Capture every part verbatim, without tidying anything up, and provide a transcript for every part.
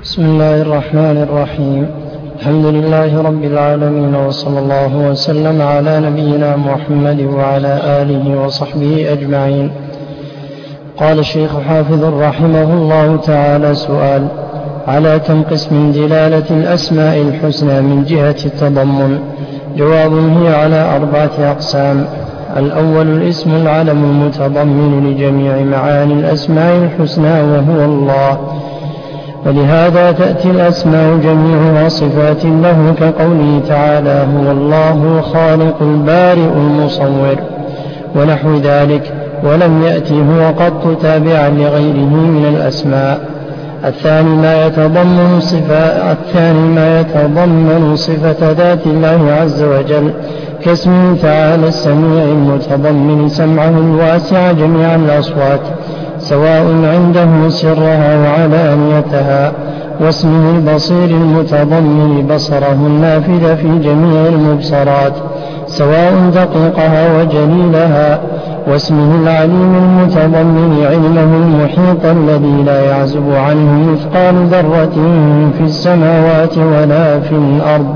بسم الله الرحمن الرحيم. الحمد لله رب العالمين، وصلى الله وسلم على نبينا محمد وعلى آله وصحبه أجمعين. قال الشيخ حافظ رحمه الله تعالى: سؤال: على كم قسم دلالة الأسماء الحسنى من جهة التضمن؟ جواب: هي على أربعة أقسام. الأول الاسم العلم المتضمن لجميع معاني الأسماء الحسنى وهو الله، ولهذا تأتي الأسماء جميعها صفات له، كقوله تعالى: هو الله الخالق البارئ المصور، ونحو ذلك. ولم يأتي هو قط تابعا لغيره من الأسماء. الثاني ما يتضمن صفة الثاني ما يتضمن صفة ذات الله عز وجل، كاسمه تعالى السميع المتضمن سمعه الواسع جميع الأصوات، سواء عنده سرها وعلانيتها، واسمه البصير المتضمن بصره النافذ في جميع المبصرات، سواء دقيقها وجليلها، واسمه العليم المتضمن علمه المحيط الذي لا يعزب عنه مثقال ذرة في السماوات ولا في الأرض،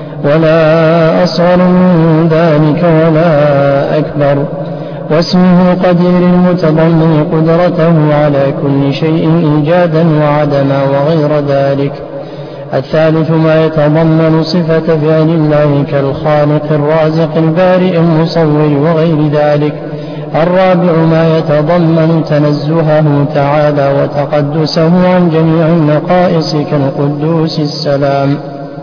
ولا أصغر من ذلك ولا أكبر، واسمه القدير المتضمن قدرته على كل شيء إيجادا وعدما وغير ذلك. الثالث ما يتضمن صفة فعل الله كالخالق الرازق البارئ المصور وغير ذلك. الرابع ما يتضمن تنزهه تعالى وتقدسه عن جميع النقائص كالقدوس السلام.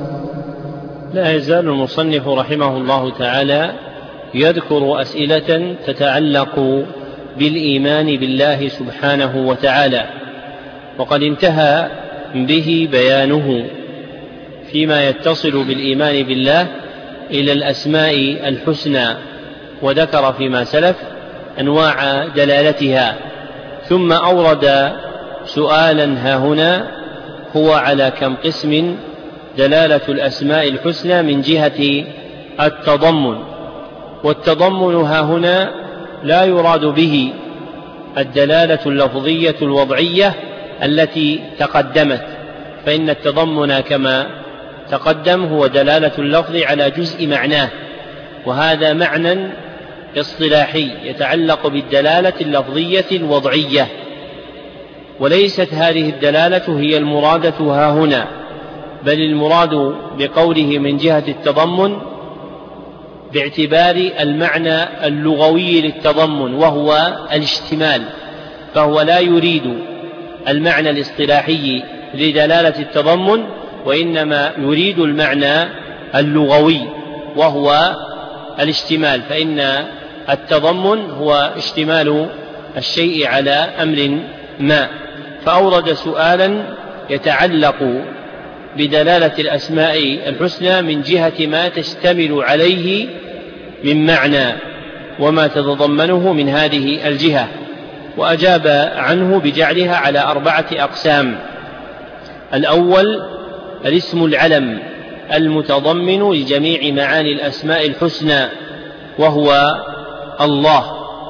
لا يزال المصنف رحمه الله تعالى يذكر أسئلة تتعلق بالإيمان بالله سبحانه وتعالى، وقد انتهى به بيانه فيما يتصل بالإيمان بالله إلى الأسماء الحسنى، وذكر فيما سلف أنواع دلالتها، ثم أورد سؤالا هاهنا: هو على كم قسم دلالة الأسماء الحسنى من جهة التضمن؟ والتضمن هاهنا لا يراد به الدلالة اللفظية الوضعية التي تقدمت، فإن التضمن كما تقدم هو دلالة اللفظ على جزء معناه، وهذا معنى اصطلاحي يتعلق بالدلالة اللفظية الوضعية، وليست هذه الدلالة هي المرادة هاهنا، بل المراد بقوله من جهة التضمن باعتبار المعنى اللغوي للتضمن وهو الاشتمال، فهو لا يريد المعنى الاصطلاحي لدلالة التضمن، وإنما يريد المعنى اللغوي وهو الاشتمال، فإن التضمن هو اشتمال الشيء على أمر ما. فأورد سؤالا يتعلق بدلالة الأسماء الحسنى من جهة ما تشتمل عليه من معنى وما تتضمنه من هذه الجهة، وأجاب عنه بجعلها على أربعة أقسام. الأول الاسم العلم المتضمن لجميع معاني الأسماء الحسنى وهو الله،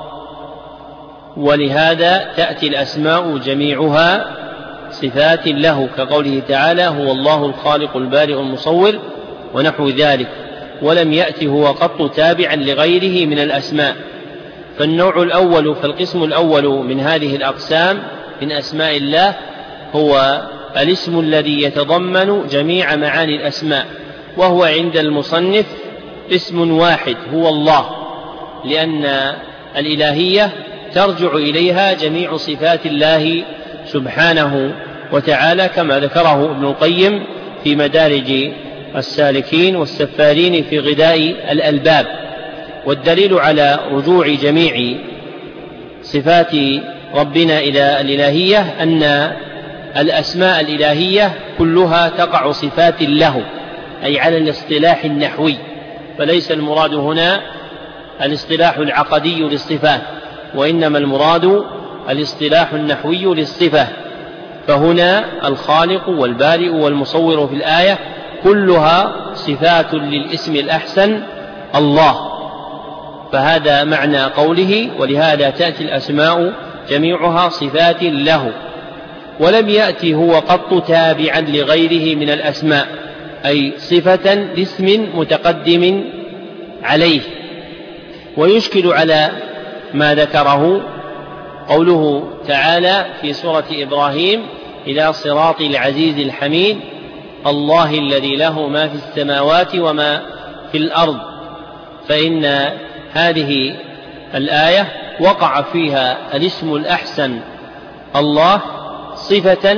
ولهذا تأتي الأسماء جميعها صفات له، كقوله تعالى: هو الله الخالق البارئ المصور، ونحو ذلك. ولم يأت هو قط تابعا لغيره من الأسماء. فالنوع الأول فالقسم الأول من هذه الأقسام من أسماء الله هو الاسم الذي يتضمن جميع معاني الأسماء، وهو عند المصنف اسم واحد هو الله، لأن الإلهية ترجع إليها جميع صفات الله سبحانه وتعالى، كما ذكره ابن القيم في مدارج السالكين والسفارين في غذاء الألباب. والدليل على رجوع جميع صفات ربنا إلى الإلهية أن الأسماء الإلهية كلها تقع صفات له، أي على الاصطلاح النحوي، فليس المراد هنا الاصطلاح العقدي للصفات، وإنما المراد الاصطلاح النحوي للصفة. فهنا الخالق والبارئ والمصور في الآية كلها صفات للاسم الأحسن الله، فهذا معنى قوله: ولهذا تأتي الأسماء جميعها صفات له. ولم يأتي هو قط تابعا لغيره من الأسماء، أي صفة لاسم متقدم عليه. ويشكل على ما ذكره قوله تعالى في سورة إبراهيم: إلى صراط العزيز الحميد الله الذي له ما في السماوات وما في الأرض، فإن هذه الآية وقع فيها الاسم الأحسن الله صفة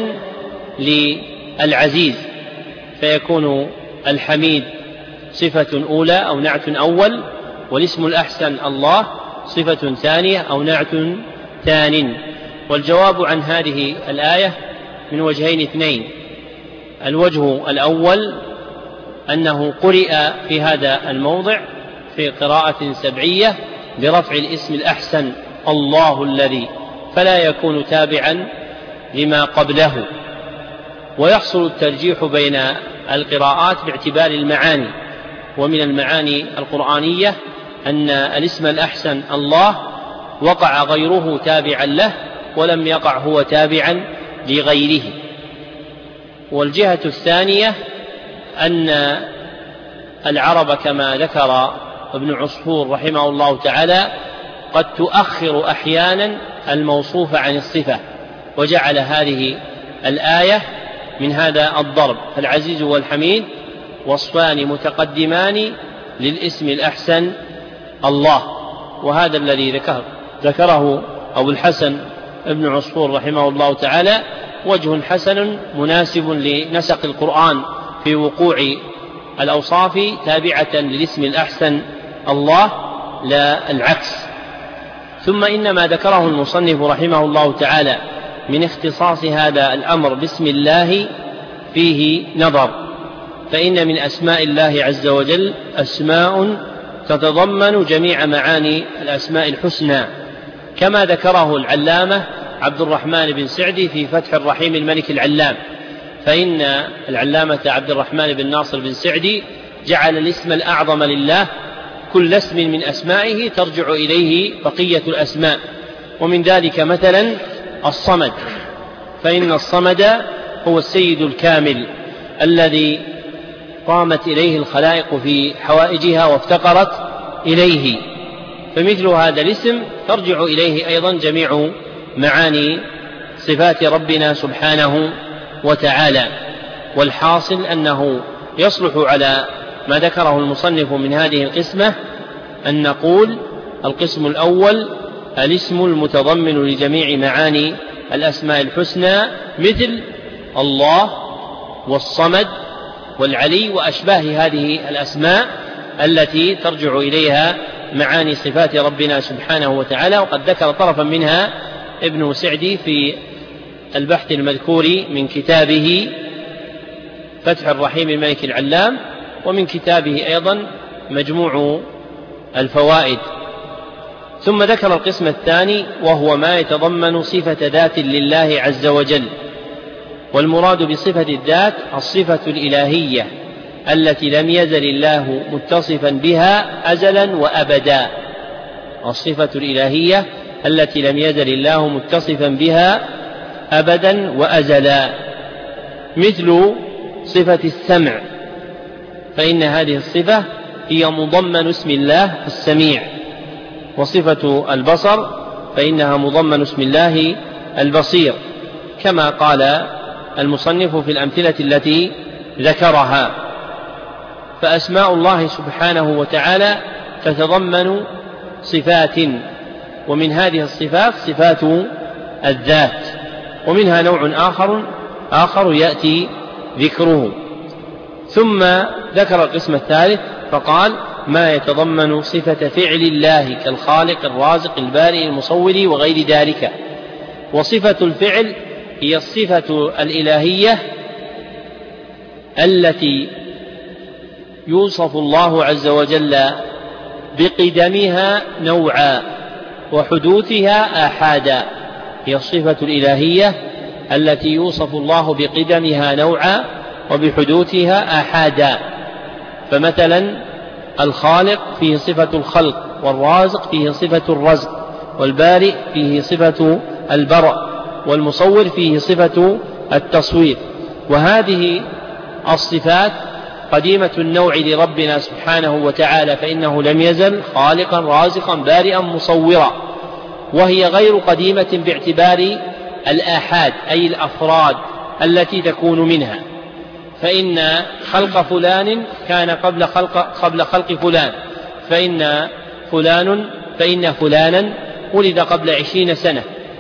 للعزيز، فيكون الحميد صفة أولى أو نعت أول، والاسم الأحسن الله صفة ثانية أو نعت ثان. والجواب عن هذه الآية من وجهين اثنين: الوجه الأول أنه قرئ في هذا الموضع في قراءة سبعية برفع الاسم الأحسن الله الذي، فلا يكون تابعا لما قبله. ويحصل الترجيح بين القراءات باعتبار المعاني، ومن المعاني القرآنية أن الاسم الأحسن الله وقع غيره تابعا له ولم يقع هو تابعا لغيره. والجهة الثانية أن العرب كما ذكر ابن عصفور رحمه الله تعالى قد تؤخر أحيانا الموصوف عن الصفة، وجعل هذه الآية من هذا الضرب، فالعزيز والحميد وصفان متقدمان للاسم الأحسن الله. وهذا الذي ذكر ذكره أبو الحسن ابن عصفور رحمه الله تعالى وجه حسن مناسب لنسق القرآن في وقوع الأوصاف تابعة للاسم الأحسن الله لا العكس. ثم إن ما ذكره المصنف رحمه الله تعالى من اختصاص هذا الأمر باسم الله فيه نظر، فإن من أسماء الله عز وجل أسماء تتضمن جميع معاني الأسماء الحسنى، كما ذكره العلامة عبد الرحمن بن سعدي في فتح الرحيم الملك العلام، فإن العلامة عبد الرحمن بن ناصر بن سعدي جعل الاسم الأعظم لله كل اسم من أسمائه ترجع إليه بقية الأسماء، ومن ذلك مثلا الصمد، فإن الصمد هو السيد الكامل الذي قامت إليه الخلائق في حوائجها وافتقرت إليه، فمثل هذا الاسم ترجع إليه أيضا جميع معاني صفات ربنا سبحانه وتعالى. والحاصل أنه يصلح على ما ذكره المصنف من هذه القسمة أن نقول: القسم الأول الاسم المتضمن لجميع معاني الأسماء الحسنى مثل الله والصمد والعلي وأشباه هذه الأسماء التي ترجع إليها معاني صفات ربنا سبحانه وتعالى. وقد ذكر طرفا منها ابن سعدي في البحث المذكور من كتابه فتح الرحيم الملك العلام، ومن كتابه أيضا مجموع الفوائد. ثم ذكر القسم الثاني وهو ما يتضمن صفة ذات لله عز وجل، والمراد بصفة الذات الصفة الإلهية التي لم يزل الله متصفا بها أزلا وأبدا، الصفة الإلهية التي لم يزل الله متصفا بها أبدا وأزلا، مثل صفة السمع، فإن هذه الصفة هي مضمن اسم الله السميع، وصفة البصر فإنها مضمن اسم الله البصير، كما قال المصنف في الأمثلة التي ذكرها. فأسماء الله سبحانه وتعالى تتضمن صفات، ومن هذه الصفات صفات الذات، ومنها نوع آخر آخر يأتي ذكره. ثم ذكر القسم الثالث فقال: ما يتضمن صفة فعل الله كالخالق الرازق البارئ المصور وغير ذلك. وصفة الفعل هي الصفة الإلهية التي يوصف الله عز وجل بقدمها نوعا وحدوثها آحادا، هي الصفة الإلهية التي يوصف الله بقدمها نوعا وبحدوثها آحادا. فمثلا الخالق فيه صفة الخلق، والرازق فيه صفة الرزق، والبارئ فيه صفة البرء، والمصور فيه صفة التصوير. وهذه الصفات قديمة النوع لربنا سبحانه وتعالى، فإنه لم يزل خالقا رازقا بارئا مصورا، وهي غير قديمة باعتبار الآحاد أي الأفراد التي تكون منها، فإن خلق فلان كان قبل خلق, قبل خلق فلان، فإن فلان فإن فلانا ولد قبل عشرين سنة،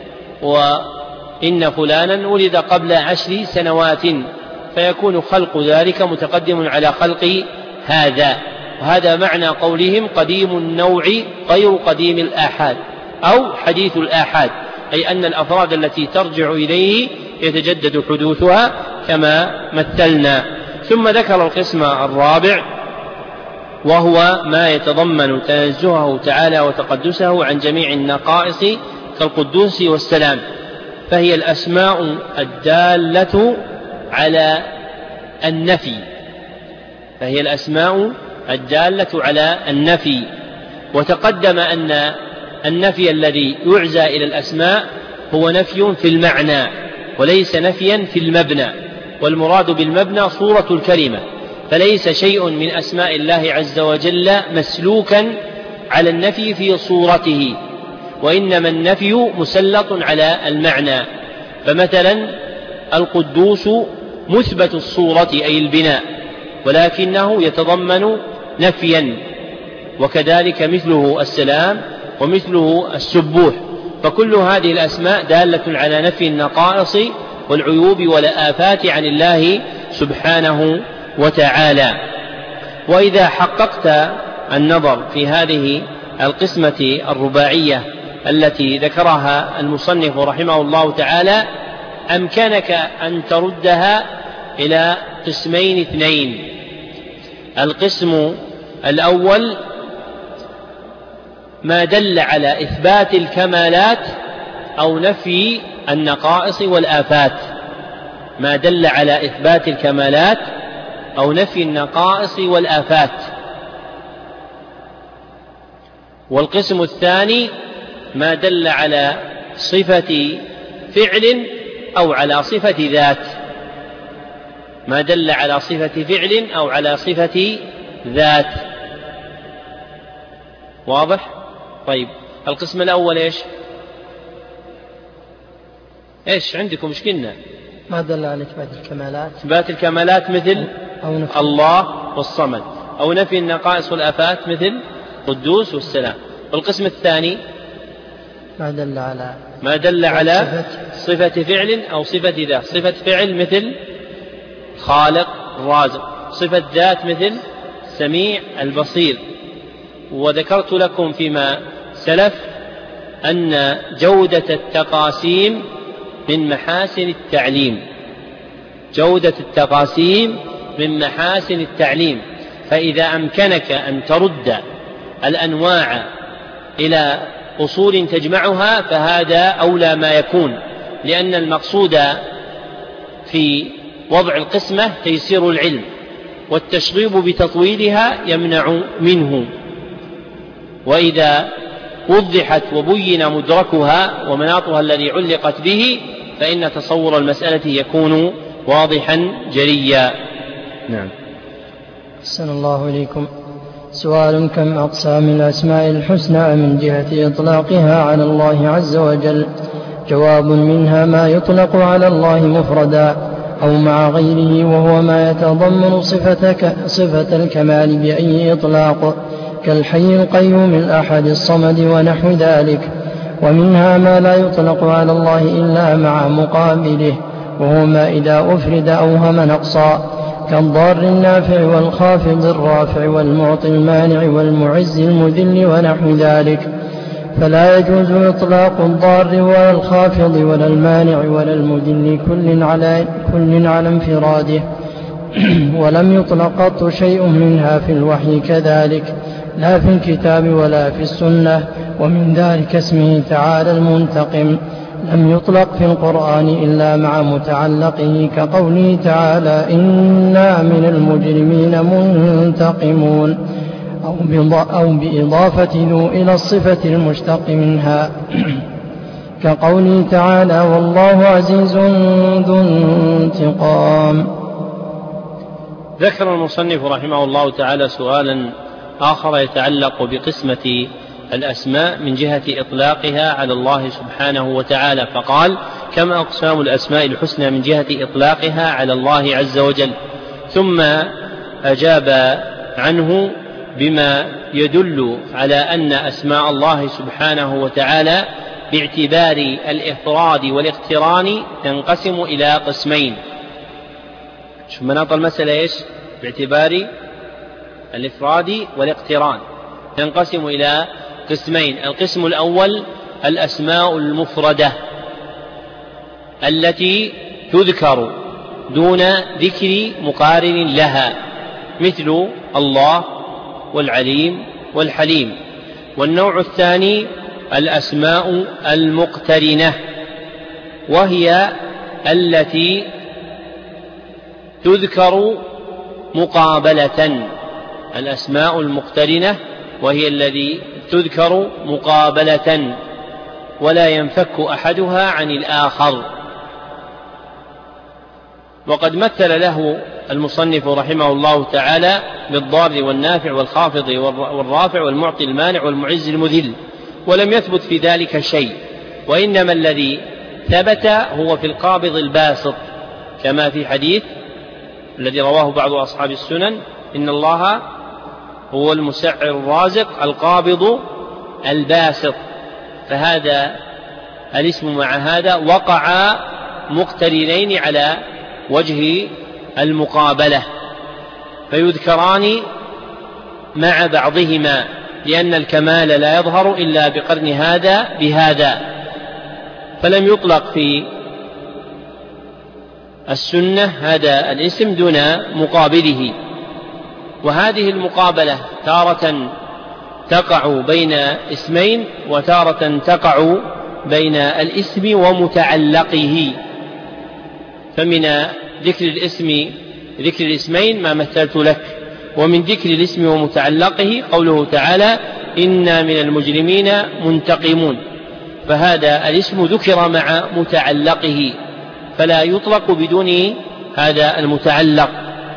وإن فلانا ولد قبل عشر سنوات، فيكون خلق ذلك متقدم على خلق هذا. وهذا معنى قولهم قديم النوع غير قديم الآحاد أو حديث الآحاد، أي أن الأفراد التي ترجع إليه يتجدد حدوثها كما مثلنا. ثم ذكر القسم الرابع، وهو ما يتضمن تنزهه تعالى وتقدسه عن جميع النقائص كالقدوس والسلام، فهي الأسماء الدالة على النفي فهي الأسماء الدالة على النفي وتقدم أن النفي الذي يعزى إلى الأسماء هو نفي في المعنى وليس نفيا في المبنى، والمراد بالمبنى صورة الكلمة، فليس شيء من أسماء الله عز وجل مسلوكا على النفي في صورته، وإنما النفي مسلط على المعنى. فمثلا القدوس مثبت الصورة أي البناء، ولكنه يتضمن نفيا، وكذلك مثله السلام ومثله السبوح، فكل هذه الأسماء دالة على نفي النقائص والعيوب والآفات عن الله سبحانه وتعالى. وإذا حققت النظر في هذه القسمة الرباعية التي ذكرها المصنف رحمه الله تعالى، أمكنك أن تردها إلى قسمين اثنين. القسم الأول ما دل على إثبات الكمالات أو نفي النقائص والآفات، ما دل على إثبات الكمالات أو نفي النقائص والآفات. والقسم الثاني ما دل على صفة فعل أو على صفة ذات، ما دل على صفة فعل أو على صفة ذات. واضح؟ طيب، القسم الأول إيش؟ إيش عندكم؟ إيش قلنا؟ ما دل على إثبات الكمالات، إثبات الكمالات مثل أو نفي الله والصمد، أو نفي النقائص والآفات مثل قدوس والسلام. والقسم الثاني ما دل على ما دل على صفة فعل أو صفة ذات، صفة فعل مثل خالق رازق، صفة ذات مثل سميع البصير. وذكرت لكم فيما سلف أن جودة التقاسيم من محاسن التعليم، جودة التقاسيم من محاسن التعليم، فإذا أمكنك أن ترد الأنواع إلى أصول تجمعها فهذا أولى ما يكون، لأن المقصود في وضع القسمة تيسير العلم، والتشغيب بتطويلها يمنع منه. وإذا وضحت وبين مدركها ومناطها الذي علقت به فإن تصور المسألة يكون واضحا جليا. نعم. أحسن الله إليكم. سؤال: كم أقسام الأسماء الحسنى من جهة إطلاقها على الله عز وجل؟ جواب: منها ما يطلق على الله مفردا أو مع غيره، وهو ما يتضمن صفة, صفة الكمال بأي إطلاق، كالحي القيوم الأحد الصمد ونحو ذلك. ومنها ما لا يطلق على الله إلا مع مقابله، وهو ما إذا أفرد أوهم نقصا، كالضار النافع والخافض الرافع والمعطي المانع والمعز المذل ونحو ذلك. فلا يجوز إطلاق الضار ولا الخافض ولا المانع ولا المذل كل على, كل على انفراده، ولم يطلق قط شيء منها في الوحي كذلك، لا في الكتاب ولا في السنة. ومن ذلك اسمه تعالى المنتقم، لم يطلق في القرآن إلا مع متعلقه، كقوله تعالى: إنا من المجرمين منتقمون، أو بإضافة ذو إلى الصفة المشتق منها. كقوله تعالى والله عزيز ذو انتقام. ذكر المصنف رحمه الله تعالى سؤالا آخر يتعلق بقسمة الأسماء من جهة إطلاقها على الله سبحانه وتعالى، فقال كما أقسام الأسماء الحسنى من جهة إطلاقها على الله عز وجل، ثم أجاب عنه بما يدل على أن أسماء الله سبحانه وتعالى باعتبار الإفراد والاقتران تنقسم إلى قسمين. شو مناط المسألة إيش؟ باعتبار الإفراد والاقتران تنقسم إلى قسمين. القسم الأول الأسماء المفردة التي تذكر دون ذكر مقارن لها، مثل الله والعليم والحليم. والنوع الثاني الأسماء المقترنة، وهي التي تذكر مقابلة. الأسماء المقترنة وهي الذي تذكر مقابلة ولا ينفك أحدها عن الآخر. وقد مثل له المصنف رحمه الله تعالى بالضار والنافع والخافض والرافع والمعطي المانع والمعز المذل، ولم يثبت في ذلك شيء، وإنما الذي ثبت هو في القابض الباسط، كما في حديث الذي رواه بعض أصحاب السنن إن الله هو المسعر الرازق القابض الباسط. فهذا الاسم مع هذا وقعا مقترنين على وجه المقابلة، فيذكران مع بعضهما، لأن الكمال لا يظهر إلا بقرن هذا بهذا، فلم يطلق في السنة هذا الاسم دون مقابله. وهذه المقابلة تارة تقع بين اسمين وتارة تقع بين الاسم ومتعلقه. فمن ذكر الاسم ذكر الاسمين ما مثلت لك، ومن ذكر الاسم ومتعلقه قوله تعالى إنا من المجرمين منتقمون، فهذا الاسم ذكر مع متعلقه فلا يطلق بدون هذا المتعلق،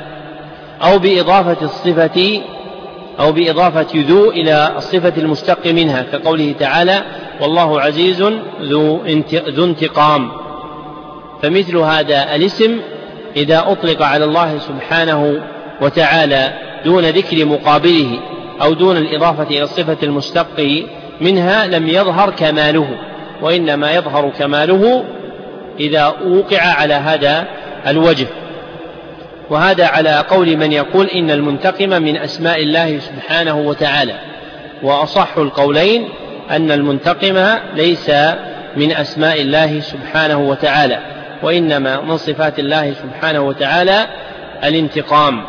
أو بإضافة الصفة أو بإضافة ذو إلى الصفة المشتق منها، كقوله تعالى والله عزيز ذو انتقام. فمثل هذا الاسم إذا أطلق على الله سبحانه وتعالى دون ذكر مقابله أو دون الإضافة إلى الصفة المشتق منها لم يظهر كماله، وإنما يظهر كماله إذا وقع على هذا الوجه. وهذا على قول من يقول إن المنتقم من أسماء الله سبحانه وتعالى، وأصح القولين أن المنتقم ليس من أسماء الله سبحانه وتعالى، وإنما من صفات الله سبحانه وتعالى الانتقام.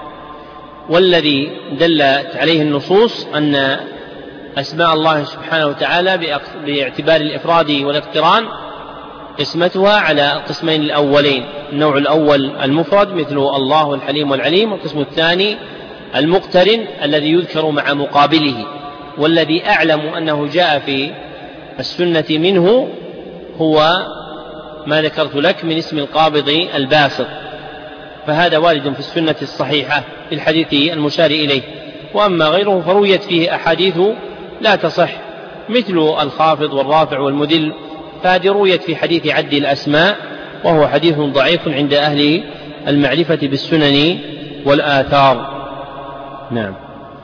والذي دلت عليه النصوص أن أسماء الله سبحانه وتعالى باعتبار الإفراد والاقتران قسمتها على القسمين الأولين، النوع الأول المفرد مثل الله والحليم والعليم، والقسم الثاني المقترن الذي يذكر مع مقابله. والذي أعلم أنه جاء في السنة منه هو ما ذكرت لك من اسم القابض الباسط، فهذا وارد في السنة الصحيحة في الحديث المشار إليه. وأما غيره فرويت فيه أحاديث لا تصح، مثل الخافض والرافع والمذل، فهذه رويت في حديث عد الأسماء، وهو حديث ضعيف عند أهل المعرفة بالسنن والآثار. نعم.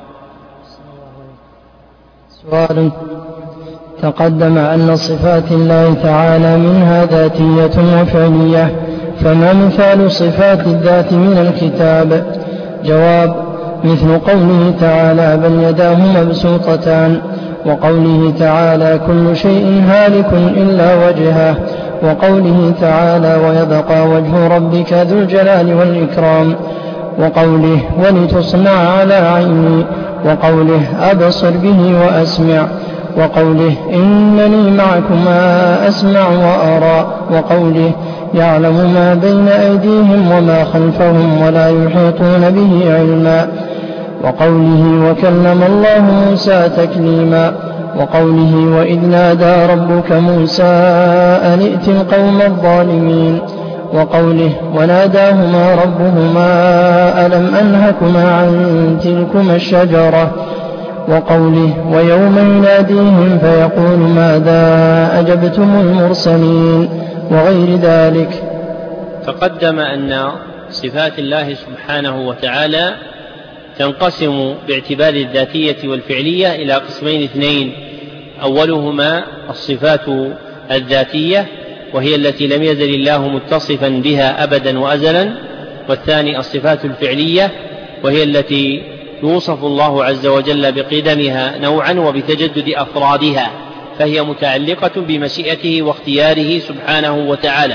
سؤال: تقدم أن صفات الله تعالى منها ذاتية وفعلية، فما مثال صفات الذات من الكتاب؟ جواب: مثل قوله تعالى بل يداه مبسوطتان، وقوله تعالى كل شيء هالك إلا وجهه، وقوله تعالى ويبقى وجه ربك ذو الجلال والإكرام، وقوله ولتصنع على عيني، وقوله أبصر به وأسمع، وقوله إنني معكما أسمع وأرى، وقوله يعلم ما بين أيديهم وما خلفهم ولا يحيطون به علما، وقوله وكلم الله موسى تكليما، وقوله وإذ نادى ربك موسى أن ائت القوم الظالمين، وقوله وناداهما ربهما ألم أنهكما عن تلكما الشجرة، وقوله ويوم يناديهم فيقول ماذا أجبتم المرسلين، وغير ذلك. تقدم أن صفات الله سبحانه وتعالى تنقسم باعتبار الذاتية والفعلية إلى قسمين اثنين، أولهما الصفات الذاتية وهي التي لم يزل الله متصفا بها أبدا وأزلا، والثاني الصفات الفعلية وهي التي يوصف الله عز وجل بقدمها نوعا وبتجدد أفرادها، فهي متعلقة بمشيئته واختياره سبحانه وتعالى.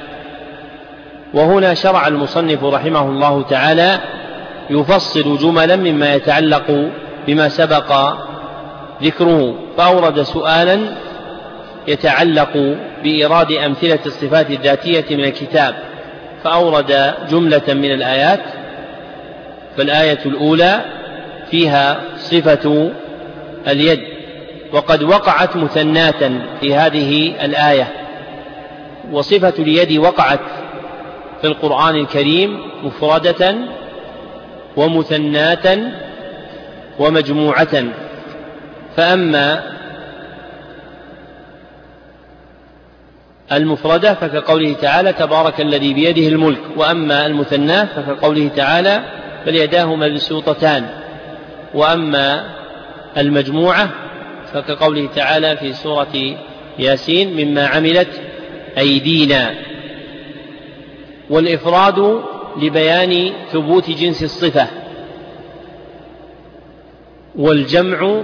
وهنا شرع المصنف رحمه الله تعالى يفصل جملا مما يتعلق بما سبق ذكره، فأورد سؤالا يتعلق بإيراد أمثلة الصفات الذاتية من الكتاب، فأورد جملة من الآيات. فالآية الأولى فيها صفة اليد، وقد وقعت مثناة في هذه الآية، وصفة اليد وقعت في القرآن الكريم مفردة ومثناة ومجموعة. فأما المفردة فكقوله تعالى تبارك الذي بيده الملك، وأما المثناة فكقوله تعالى بل يداه مبسوطتان، وأما المجموعة فكقوله تعالى في سورة ياسين مما عملت أيدينا. والإفراد لبيان ثبوت جنس الصفة، والجمع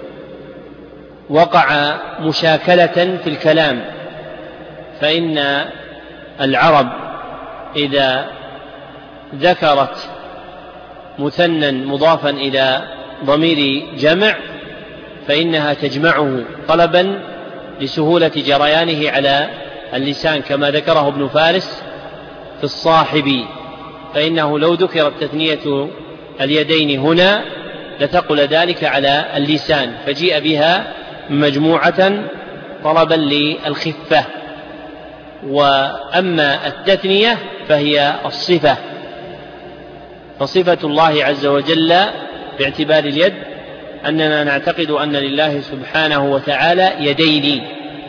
وقع مشاكلة في الكلام، فإن العرب إذا ذكرت مثنى مضافا إلى ضمير جمع فإنها تجمعه طلبا لسهولة جريانه على اللسان، كما ذكره ابن فارس في الصاحب، فإنه لو ذكرت تثنية اليدين هنا لتقل ذلك على اللسان، فجيء بها مجموعة طلبا للخفة. وأما التثنية فهي الصفة، فصفة الله عز وجل باعتبار اليد أننا نعتقد أن لله سبحانه وتعالى يدين،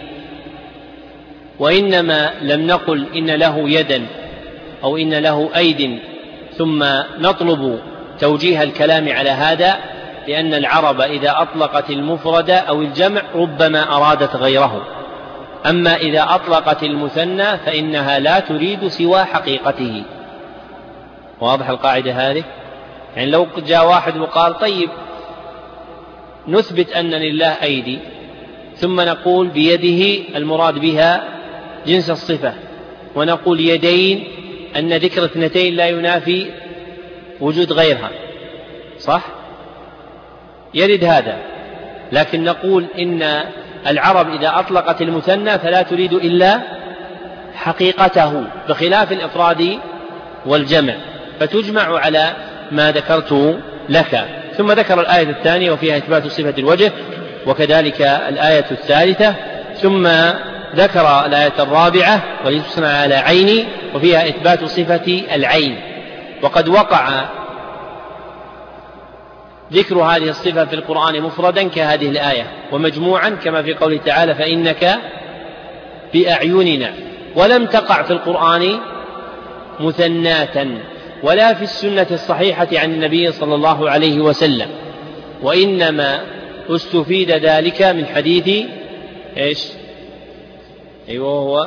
وإنما لم نقل إن له يدا أو إن له أيد ثم نطلب توجيه الكلام على هذا، لأن العرب إذا أطلقت المفرد أو الجمع ربما أرادت غيره، أما إذا أطلقت المثنى فإنها لا تريد سوى حقيقته. واضح القاعدة هذه؟ يعني لو جاء واحد وقال طيب نثبت أن لله أيدي ثم نقول بيده المراد بها جنس الصفة، ونقول يدين أن ذكر اثنتين لا ينافي وجود غيرها، صح؟ يرد هذا. لكن نقول إن العرب إذا أطلقت المثنى فلا تريد إلا حقيقته، بخلاف الإفراد والجمع، فتجمع على ما ذكرت لك. ثم ذكر الآية الثانية وفيها إثبات صفة الوجه، وكذلك الآية الثالثة، ثم ذكر الآية الرابعة ولتصنع على عيني وفيها إثبات صفة العين. وقد وقع ذكر هذه الصفة في القرآن مفردا كهذه الآية، ومجموعا كما في قوله تعالى فإنك بأعيننا، ولم تقع في القرآن مثناة ولا في السنة الصحيحة عن النبي صلى الله عليه وسلم، وإنما استفيد ذلك من حديث إيش؟ أيوه هو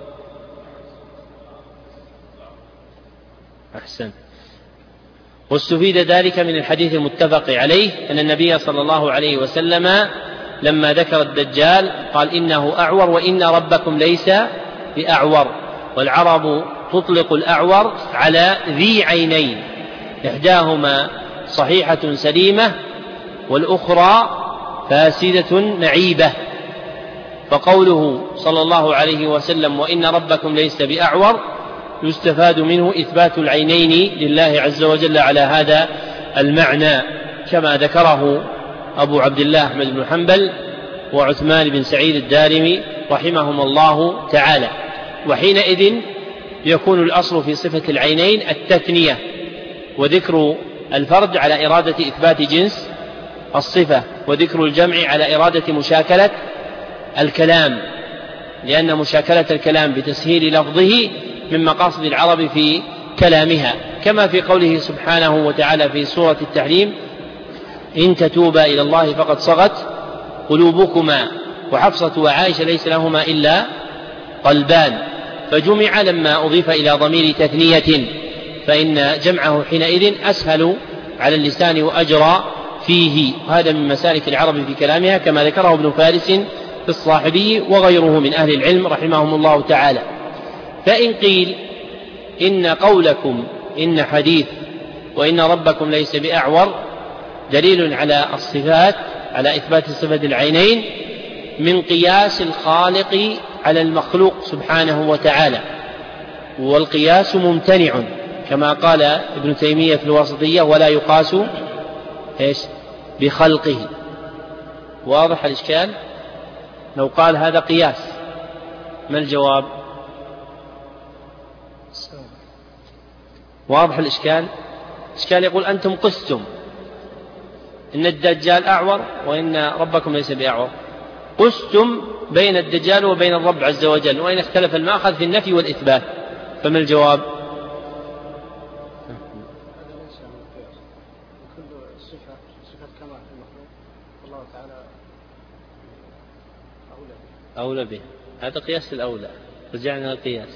أحسن واستفيد ذلك من الحديث المتفق عليه أن النبي صلى الله عليه وسلم لما ذكر الدجال قال إنه أعور وإن ربكم ليس بأعور، والعرب تطلق الأعور على ذي عينين، إحداهما صحيحة سليمة والأخرى فاسدة نعيبة، فقوله صلى الله عليه وسلم وإن ربكم ليس بأعور يستفاد منه إثبات العينين لله عز وجل على هذا المعنى، كما ذكره أبو عبد الله أحمد بن حنبل وعثمان بن سعيد الدارمي رحمهم الله تعالى. وحينئذ يكون الأصل في صفة العينين التثنية وذكر الفرد على إرادة إثبات جنس الصفة، وذكر الجمع على إرادة مشاكلة الكلام، لأن مشاكلة الكلام بتسهيل لفظه من مقاصد العرب في كلامها، كما في قوله سبحانه وتعالى في سورة التحريم: إن تتوبا إلى الله فقد صغت قلوبكما. وحفصة وعائشة ليس لهما إلا قلبان، فجمع لما أضيف إلى ضمير تثنية، فإن جمعه حينئذ أسهل على اللسان وأجرى فيه. هذا من مسالك العرب في كلامها، كما ذكره ابن فارس في الصاحبي وغيره من أهل العلم رحمهم الله تعالى. فإن قيل إن قولكم إن حديث وإن ربكم ليس بأعور دليل على الصفات، على إثبات صفة العينين من قياس الخالق على المخلوق سبحانه وتعالى، والقياس ممتنع كما قال ابن تيمية في الواسطية: ولا يقاس إيش بخلقه. واضح الإشكال؟ لو قال هذا قياس ما الجواب؟ واضح الإشكال؟ الإشكال يقول أنتم قستم إن الدجال أعور وإن ربكم ليس بأعور، قستم بين الدجال وبين الرب عز وجل، وإن اختلف المأخذ في النفي والإثبات، فما الجواب؟ أولى به، هذا قياس الأولى، رجعنا للقياس.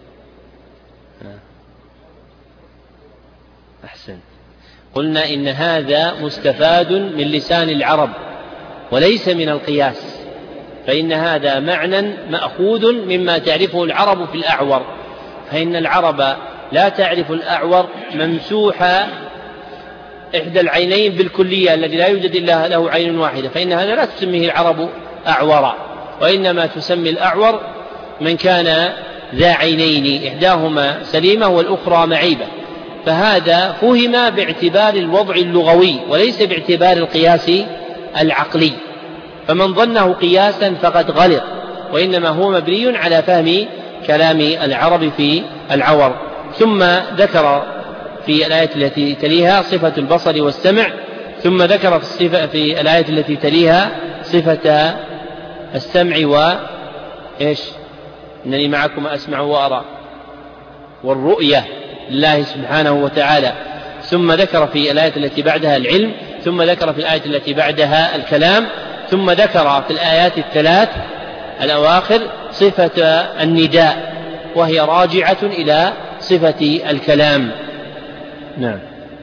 أحسن. قلنا إن هذا مستفاد من لسان العرب وليس من القياس، فإن هذا معنى مأخوذ مما تعرفه العرب في الأعور، فإن العرب لا تعرف الأعور ممسوح إحدى العينين بالكلية الذي لا يوجد إلا له عين واحدة، فإن هذا لا تسميه العرب أعورا، وإنما تسمي الأعور من كان ذا عينين إحداهما سليمة والأخرى معيبة، فهذا فهم باعتبار الوضع اللغوي وليس باعتبار القياس العقلي، فمن ظنه قياسا فقد غلط، وإنما هو مبني على فهم كلام العرب في العور. ثم ذكر في الآية التي تليها صفة البصر والسمع، ثم ذكر في, الصفة في الآية التي تليها صفة السمع و إيش إنني معكم أسمع وأرى، والرؤية لله سبحانه وتعالى، ثم ذكر في الآية التي بعدها العلم، ثم ذكر في الآية التي بعدها الكلام، ثم ذكر في الآيات الثلاث الأواخر صفة النداء وهي راجعة إلى صفة الكلام. نعم.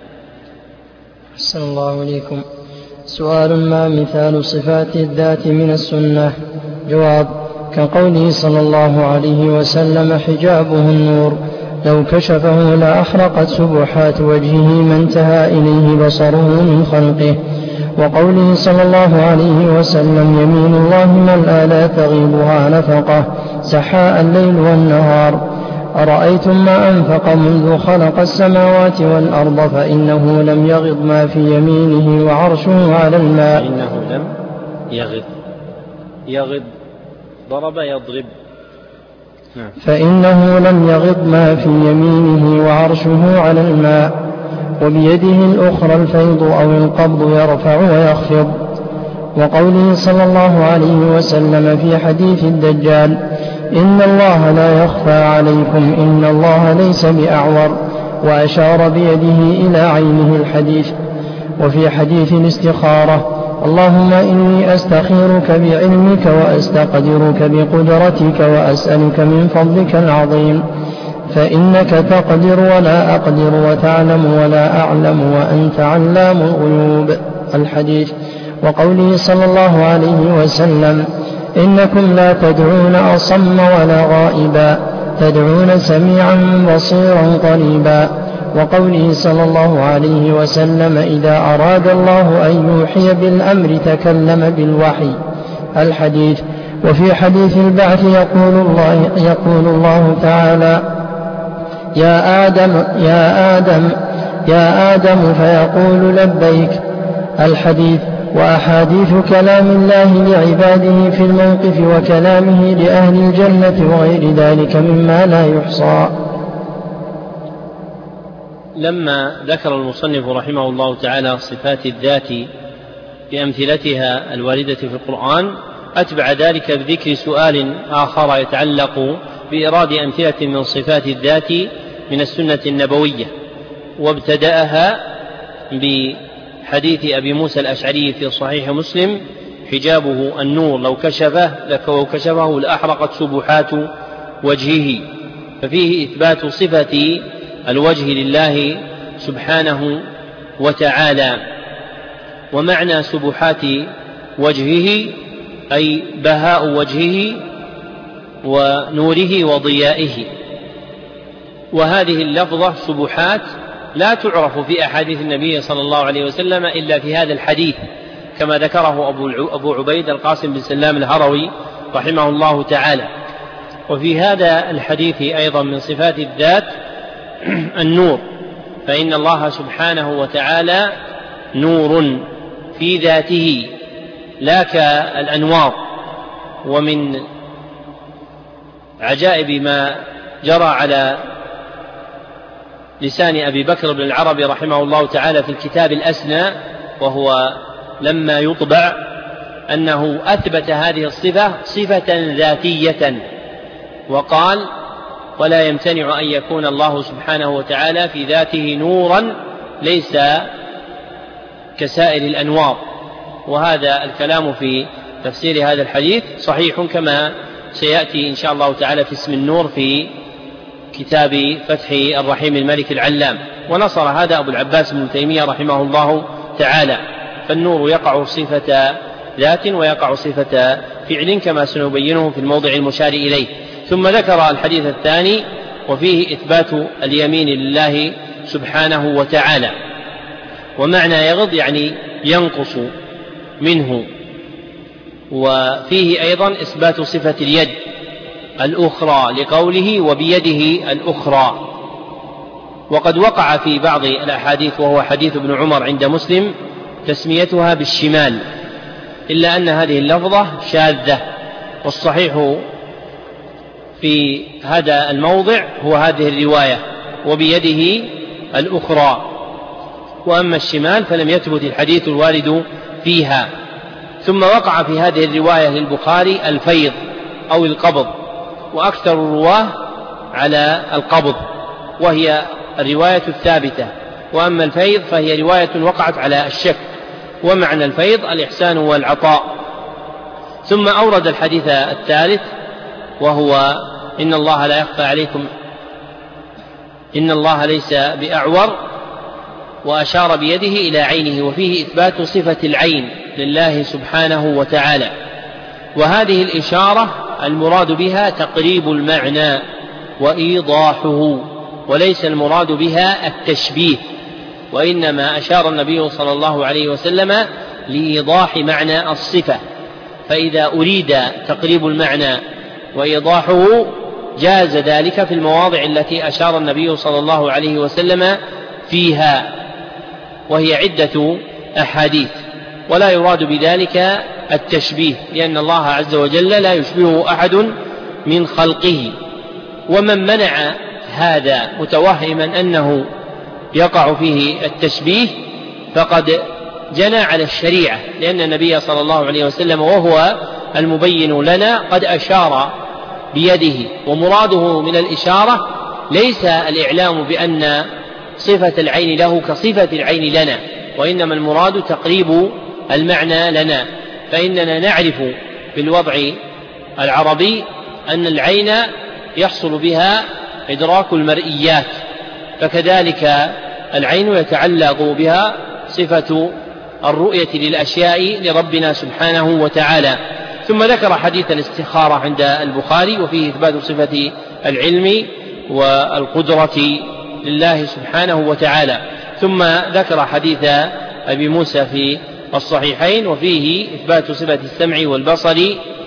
أحسن الله إليكم. سؤال: ما مثال صفات الذات من السنة؟ جواب: كقوله صلى الله عليه وسلم: حجابه النور، لو كشفه لأحرقت سبحات وجهه ما انتهى إليه بصره من خلقه. وقوله صلى الله عليه وسلم: يمين الله ملأى لا تغيبها نفقه سحاء الليل والنهار. أرأيتم ما أنفق منذ خلق السماوات والأرض فإنه لم يغض ما في يمينه وعرشه على الماء. فإنه لم يغض يغض ضرب يضرب نعم. فإنه لم يغض ما في يمينه وعرشه على الماء، وبيده الأخرى الفيض أو القبض يرفع ويخفض. وقوله صلى الله عليه وسلم في حديث الدجال: إن الله لا يخفى عليكم إن الله ليس بأعور، وأشار بيده إلى عينه الحديث. وفي حديث الاستخارة: اللهم إني أستخيرك بعلمك وأستقدرك بقدرتك وأسألك من فضلك العظيم، فإنك تقدر ولا أقدر وتعلم ولا أعلم وأنت علام الغيوب. الحديث. وقوله صلى الله عليه وسلم: إنكم لا تدعون أصم ولا غائبا، تدعون سميعا بصيرا قريبا. وقوله صلى الله عليه وسلم: إذا أراد الله أن يوحي بالأمر تكلم بالوحي. الحديث. وفي حديث البعث يقول الله, يقول الله تعالى: يا آدم يا آدم يا آدم فيقول لبيك. الحديث. وأحاديث كلام الله لعباده في الموقف وكلامه لأهل الجنة وغير ذلك مما لا يحصى. لما ذكر المصنف رحمه الله تعالى صفات الذات بأمثلتها الواردة في القرآن، أتبع ذلك بذكر سؤال آخر يتعلق بإيراد أمثلة من صفات الذات من السنة النبوية، وابتدأها بحديث أبي موسى الأشعري في صحيح مسلم: حجابه النور لو كشفه لو كشفه لأحرقت سبحات وجهه. ففيه إثبات صفة الوجه لله سبحانه وتعالى. ومعنى سبحات وجهه أي بهاء وجهه ونوره وضيائه. وهذه اللفظة سبحات لا تعرف في أحاديث النبي صلى الله عليه وسلم إلا في هذا الحديث، كما ذكره أبو عبيد القاسم بن سلام الهروي رحمه الله تعالى. وفي هذا الحديث أيضا من صفات الذات النور، فإن الله سبحانه وتعالى نور في ذاته لا كالأنوار. ومن عجائب ما جرى على لسان أبي بكر بن العربي رحمه الله تعالى في الكتاب الأسنى، وهو لما يطبع، أنه أثبت هذه الصفة صفة ذاتية، وقال: ولا يمتنع أن يكون الله سبحانه وتعالى في ذاته نورا ليس كسائر الأنوار. وهذا الكلام في تفسير هذا الحديث صحيح، كما سيأتي إن شاء الله تعالى في اسم النور في كتاب فتح الرحيم الملك العلام. ونصر هذا أبو العباس بن تيمية رحمه الله تعالى. فالنور يقع صفة ذات ويقع صفة فعل، كما سنبينه في الموضع المشار إليه. ثم ذكر الحديث الثاني وفيه إثبات اليمين لله سبحانه وتعالى. ومعنى يغض يعني ينقص منه. وفيه أيضا إثبات صفة اليد الأخرى لقوله: وبيده الأخرى. وقد وقع في بعض الأحاديث، وهو حديث ابن عمر عند مسلم، تسميتها بالشمال، إلا أن هذه اللفظة شاذة، والصحيح في هذا الموضع هو هذه الرواية: وبيده الأخرى. وأما الشمال فلم يثبت الحديث الوارد فيها. ثم وقع في هذه الرواية للبخاري الفيض أو القبض، وأكثر الرواه على القبض، وهي الرواية الثابتة. وأما الفيض فهي رواية وقعت على الشك. ومعنى الفيض الإحسان والعطاء. ثم أورد الحديث الثالث، وهو: إن الله لا يخفى عليكم إن الله ليس بأعور، وأشار بيده إلى عينه. وفيه إثبات صفة العين لله سبحانه وتعالى. وهذه الإشارة المراد بها تقريب المعنى وإيضاحه، وليس المراد بها التشبيه، وإنما أشار النبي صلى الله عليه وسلم لإيضاح معنى الصفة. فإذا أريد تقريب المعنى وإيضاحه جاز ذلك في المواضع التي أشار النبي صلى الله عليه وسلم فيها، وهي عدة أحاديث. ولا يراد بذلك التشبيه، لأن الله عز وجل لا يشبهه أحد من خلقه. ومن منع هذا متوهما أنه يقع فيه التشبيه فقد جنى على الشريعة، لأن النبي صلى الله عليه وسلم وهو المبين لنا قد أشار بيده. ومراده من الإشارة ليس الإعلام بأن صفة العين له كصفة العين لنا، وإنما المراد تقريب المعنى لنا. فإننا نعرف بالوضع العربي أن العين يحصل بها إدراك المرئيات، فكذلك العين يتعلق بها صفة الرؤية للأشياء لربنا سبحانه وتعالى. ثم ذكر حديث الاستخارة عند البخاري، وفيه إثبات صفة العلم والقدرة لله سبحانه وتعالى. ثم ذكر حديث أبي موسى في الصحيحين، وفيه إثبات صفة السمع والبصر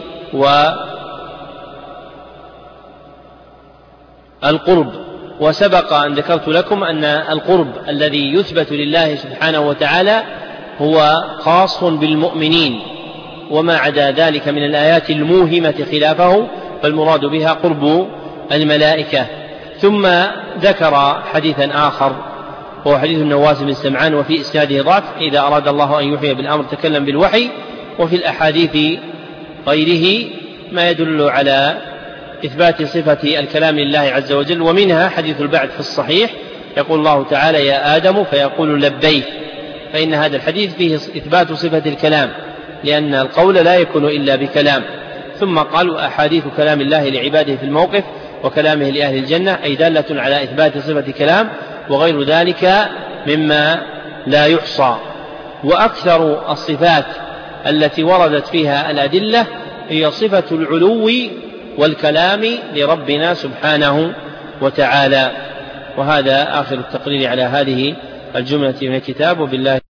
والقرب. وسبق أن ذكرت لكم أن القرب الذي يثبت لله سبحانه وتعالى هو خاص بالمؤمنين، وما عدا ذلك من الآيات الموهمة خلافه فالمراد بها قرب الملائكة. ثم ذكر حديثا آخر وهو حديث النواس بن سمعان وفي إسناده ضعف: إذا أراد الله أن يحيي بالأمر تكلم بالوحي. وفي الأحاديث غيره ما يدل على إثبات صفة الكلام لله عز وجل، ومنها حديث البعث في الصحيح يقول الله تعالى: يا آدم، فيقول لبيك، فإن هذا الحديث فيه إثبات صفة الكلام، لأن القول لا يكون إلا بكلام. ثم قال: وأحاديث كلام الله لعباده في الموقف وكلامه لأهل الجنة، أي دالة على إثبات صفة كلام، وغير ذلك مما لا يحصى. وأكثر الصفات التي وردت فيها الأدلة هي صفة العلو والكلام لربنا سبحانه وتعالى. وهذا آخر التقرير على هذه الجملة من الكتاب، وبالله